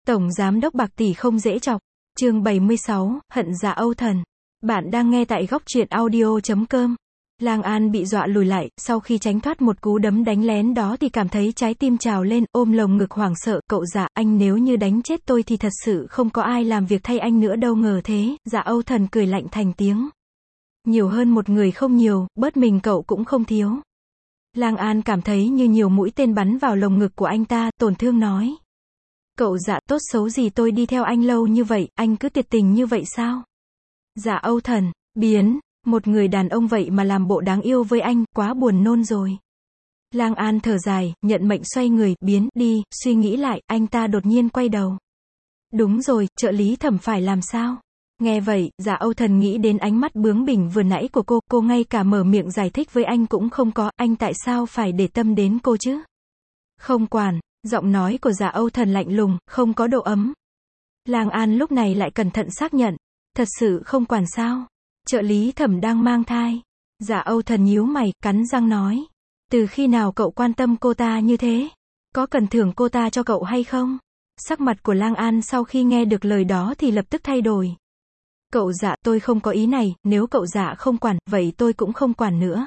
Tổng giám đốc bạc tỷ không dễ chọc. Chương 76, hận Dạ Âu Thần. Bạn đang nghe tại góc truyện audio.com. Lang An bị dọa lùi lại, sau khi tránh thoát một cú đấm đánh lén đó thì cảm thấy trái tim trào lên, ôm lồng ngực hoảng sợ, cậu Dạ, anh nếu như đánh chết tôi thì thật sự không có ai làm việc thay anh nữa đâu. Ngờ thế, Dạ Âu Thần cười lạnh thành tiếng. Nhiều hơn một người không nhiều, bớt mình cậu cũng không thiếu. Lang An cảm thấy như nhiều mũi tên bắn vào lồng ngực của anh ta, tổn thương nói. Cậu Dạ, tốt xấu gì tôi đi theo anh lâu như vậy, anh cứ tuyệt tình như vậy sao? Dạ Âu Thần, biến, một người đàn ông vậy mà làm bộ đáng yêu với anh, quá buồn nôn rồi. Lang An thở dài, nhận mệnh xoay người, biến, đi, suy nghĩ lại, anh ta đột nhiên quay đầu. Đúng rồi, trợ lý Thẩm phải làm sao? Nghe vậy, Dạ Âu Thần nghĩ đến ánh mắt bướng bỉnh vừa nãy của cô ngay cả mở miệng giải thích với anh cũng không có, anh tại sao phải để tâm đến cô chứ? Không quản. Giọng nói của Dạ Âu Thần lạnh lùng, không có độ ấm. Lang An lúc này lại cẩn thận xác nhận. Thật sự không quản sao? Trợ lý Thẩm đang mang thai. Dạ Âu Thần nhíu mày, cắn răng nói. Từ khi nào cậu quan tâm cô ta như thế? Có cần thưởng cô ta cho cậu hay không? Sắc mặt của Lang An sau khi nghe được lời đó thì lập tức thay đổi. Cậu Dạ, tôi không có ý này, nếu cậu Dạ không quản, vậy tôi cũng không quản nữa.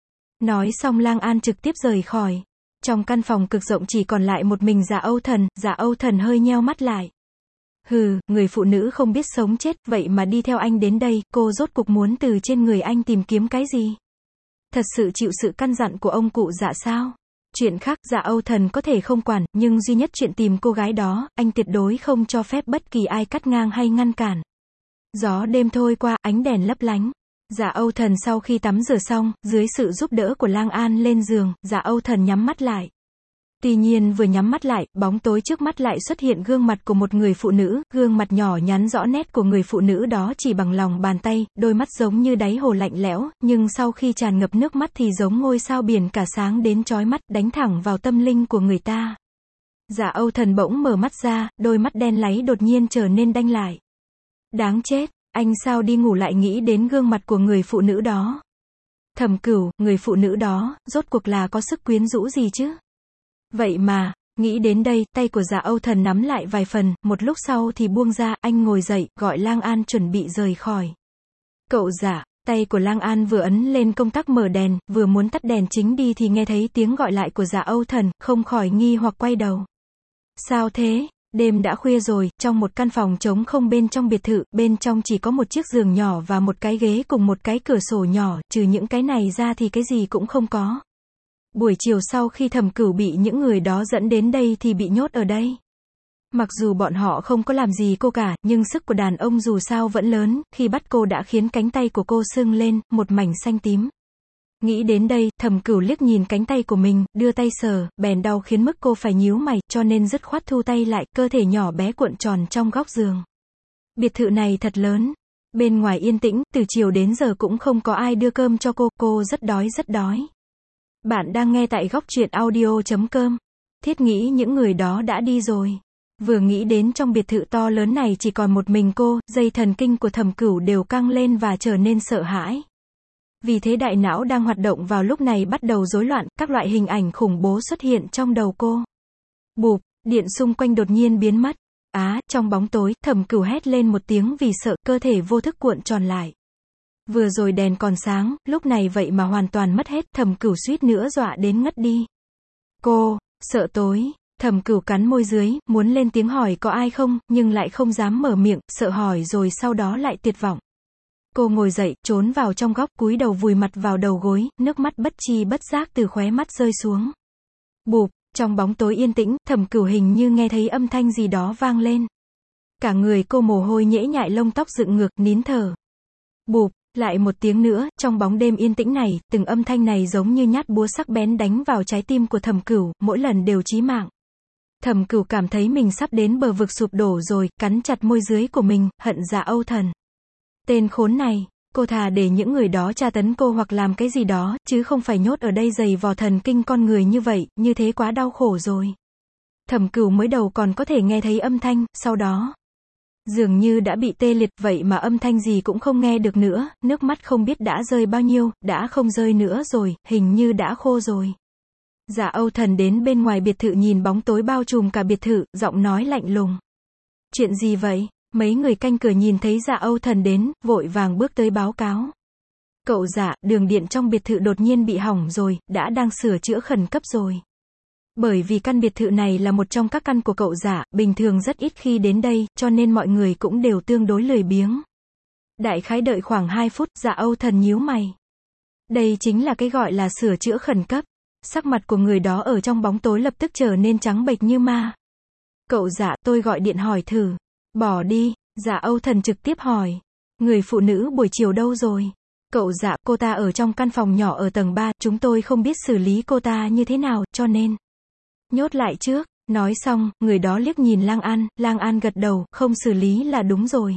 Nói xong Lang An trực tiếp rời khỏi. Trong căn phòng cực rộng chỉ còn lại một mình Dạ Âu Thần, Dạ Âu Thần hơi nheo mắt lại. Hừ, người phụ nữ không biết sống chết, vậy mà đi theo anh đến đây, cô rốt cục muốn từ trên người anh tìm kiếm cái gì? Thật sự chịu sự căn dặn của ông cụ Dạ sao? Chuyện khác, Dạ Âu Thần có thể không quản, nhưng duy nhất chuyện tìm cô gái đó, anh tuyệt đối không cho phép bất kỳ ai cắt ngang hay ngăn cản. Gió đêm thôi qua, ánh đèn lấp lánh. Dạ Âu Thần sau khi tắm rửa xong, dưới sự giúp đỡ của Lang An lên giường, Dạ Âu Thần nhắm mắt lại. Tuy nhiên vừa nhắm mắt lại, bóng tối trước mắt lại xuất hiện gương mặt của một người phụ nữ, gương mặt nhỏ nhắn rõ nét của người phụ nữ đó chỉ bằng lòng bàn tay, đôi mắt giống như đáy hồ lạnh lẽo, nhưng sau khi tràn ngập nước mắt thì giống ngôi sao biển cả sáng đến chói mắt, đánh thẳng vào tâm linh của người ta. Dạ Âu Thần bỗng mở mắt ra, đôi mắt đen láy đột nhiên trở nên đanh lại. Đáng chết! Anh sao đi ngủ lại nghĩ đến gương mặt của người phụ nữ đó? Thẩm Cửu, người phụ nữ đó, rốt cuộc là có sức quyến rũ gì chứ? Vậy mà, nghĩ đến đây, tay của Dạ Âu Thần nắm lại vài phần, một lúc sau thì buông ra, anh ngồi dậy, gọi Lang An chuẩn bị rời khỏi. Cậu Dạ, tay của Lang An vừa ấn lên công tắc mở đèn, vừa muốn tắt đèn chính đi thì nghe thấy tiếng gọi lại của Dạ Âu Thần, không khỏi nghi hoặc quay đầu. Sao thế? Đêm đã khuya rồi, trong một căn phòng trống không bên trong biệt thự, bên trong chỉ có một chiếc giường nhỏ và một cái ghế cùng một cái cửa sổ nhỏ, trừ những cái này ra thì cái gì cũng không có. Buổi chiều sau khi Thẩm Cửu bị những người đó dẫn đến đây thì bị nhốt ở đây. Mặc dù bọn họ không có làm gì cô cả, nhưng sức của đàn ông dù sao vẫn lớn, khi bắt cô đã khiến cánh tay của cô sưng lên, một mảnh xanh tím. Nghĩ đến đây, Thẩm Cửu liếc nhìn cánh tay của mình, đưa tay sờ, bèn đau khiến mức cô phải nhíu mày, cho nên dứt khoát thu tay lại, cơ thể nhỏ bé cuộn tròn trong góc giường. Biệt thự này thật lớn. Bên ngoài yên tĩnh, từ chiều đến giờ cũng không có ai đưa cơm cho cô rất đói rất đói. Bạn đang nghe tại góc truyện audio.com. Thiết nghĩ những người đó đã đi rồi. Vừa nghĩ đến trong biệt thự to lớn này chỉ còn một mình cô, dây thần kinh của Thẩm Cửu đều căng lên và trở nên sợ hãi. Vì thế đại não đang hoạt động vào lúc này bắt đầu rối loạn, các loại hình ảnh khủng bố xuất hiện trong đầu cô. Bụp, điện xung quanh đột nhiên biến mất. Trong bóng tối, Thẩm Cửu hét lên một tiếng vì sợ, cơ thể vô thức cuộn tròn lại. Vừa rồi đèn còn sáng, lúc này vậy mà hoàn toàn mất hết, Thẩm Cửu suýt nữa dọa đến ngất đi. Cô, sợ tối. Thẩm Cửu cắn môi dưới, muốn lên tiếng hỏi có ai không, nhưng lại không dám mở miệng, sợ hỏi rồi sau đó lại tuyệt vọng. Cô ngồi dậy, trốn vào trong góc, cúi đầu vùi mặt vào đầu gối, nước mắt bất chi bất giác từ khóe mắt rơi xuống. Bụp, trong bóng tối yên tĩnh, Thẩm Cửu hình như nghe thấy âm thanh gì đó vang lên. Cả người cô mồ hôi nhễ nhại, lông tóc dựng ngược, nín thở. Bụp, lại một tiếng nữa, trong bóng đêm yên tĩnh này, từng âm thanh này giống như nhát búa sắc bén đánh vào trái tim của Thẩm Cửu, mỗi lần đều chí mạng. Thẩm Cửu cảm thấy mình sắp đến bờ vực sụp đổ rồi, cắn chặt môi dưới của mình, hận Dạ Âu Thần. Tên khốn này, cô thà để những người đó tra tấn cô hoặc làm cái gì đó, chứ không phải nhốt ở đây giày vò thần kinh con người như vậy, như thế quá đau khổ rồi. Thẩm Cửu mới đầu còn có thể nghe thấy âm thanh, sau đó dường như đã bị tê liệt, vậy mà âm thanh gì cũng không nghe được nữa, nước mắt không biết đã rơi bao nhiêu, đã không rơi nữa rồi, hình như đã khô rồi. Dạ Âu Thần đến bên ngoài biệt thự nhìn bóng tối bao trùm cả biệt thự, giọng nói lạnh lùng. Chuyện gì vậy? Mấy người canh cửa nhìn thấy Dạ Âu Thần đến, vội vàng bước tới báo cáo. Cậu Dạ, đường điện trong biệt thự đột nhiên bị hỏng rồi, đã đang sửa chữa khẩn cấp rồi. Bởi vì căn biệt thự này là một trong các căn của cậu Dạ, bình thường rất ít khi đến đây, cho nên mọi người cũng đều tương đối lười biếng. Đại khái đợi khoảng 2 phút, Dạ Âu Thần nhíu mày. Đây chính là cái gọi là sửa chữa khẩn cấp. Sắc mặt của người đó ở trong bóng tối lập tức trở nên trắng bệch như ma. Cậu Dạ, tôi gọi điện hỏi thử. Bỏ đi, Dạ Âu Thần trực tiếp hỏi. Người phụ nữ buổi chiều đâu rồi? Cậu Dạ, cô ta ở trong căn phòng nhỏ ở tầng 3, chúng tôi không biết xử lý cô ta như thế nào, cho nên nhốt lại trước. Nói xong, người đó liếc nhìn Lang An gật đầu, không xử lý là đúng rồi.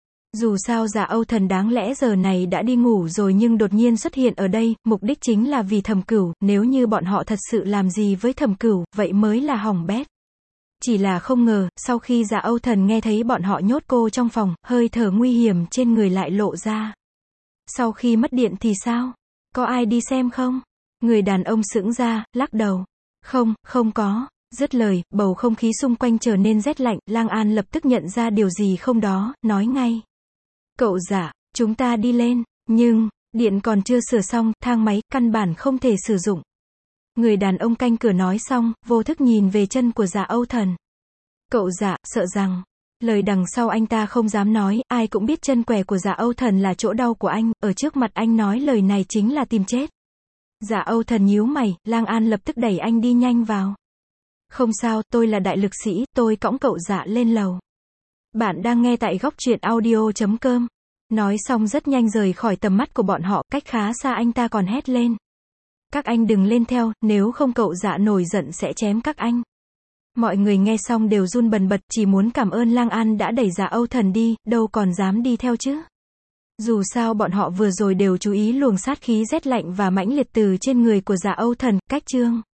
Dù sao Dạ Âu Thần đáng lẽ giờ này đã đi ngủ rồi nhưng đột nhiên xuất hiện ở đây, mục đích chính là vì Thẩm Cửu, nếu như bọn họ thật sự làm gì với Thẩm Cửu, vậy mới là hỏng bét. Chỉ là không ngờ, sau khi Dạ Âu Thần nghe thấy bọn họ nhốt cô trong phòng, hơi thở nguy hiểm trên người lại lộ ra. Sau khi mất điện thì sao? Có ai đi xem không? Người đàn ông sững ra, lắc đầu. Không có. Dứt lời, bầu không khí xung quanh trở nên rét lạnh, Lang An lập tức nhận ra điều gì không đó, nói ngay. Cậu Dạ, chúng ta đi lên, nhưng, điện còn chưa sửa xong, thang máy, căn bản không thể sử dụng. Người đàn ông canh cửa nói xong, vô thức nhìn về chân của Dạ Âu Thần. Cậu Dạ, sợ rằng, lời đằng sau anh ta không dám nói, ai cũng biết chân què của Dạ Âu Thần là chỗ đau của anh, ở trước mặt anh nói lời này chính là tìm chết. Dạ Âu Thần nhíu mày, Lang An lập tức đẩy anh đi nhanh vào. Không sao, tôi là đại lực sĩ, tôi cõng cậu Dạ lên lầu. Bạn đang nghe tại góc truyện audio.com. Nói xong rất nhanh rời khỏi tầm mắt của bọn họ, cách khá xa anh ta còn hét lên. Các anh đừng lên theo, nếu không cậu Dạ nổi giận sẽ chém các anh. Mọi người nghe xong đều run bần bật, chỉ muốn cảm ơn Lang An đã đẩy Dạ Âu Thần đi, đâu còn dám đi theo chứ. Dù sao bọn họ vừa rồi đều chú ý luồng sát khí rét lạnh và mãnh liệt từ trên người của Dạ Âu Thần, cách chương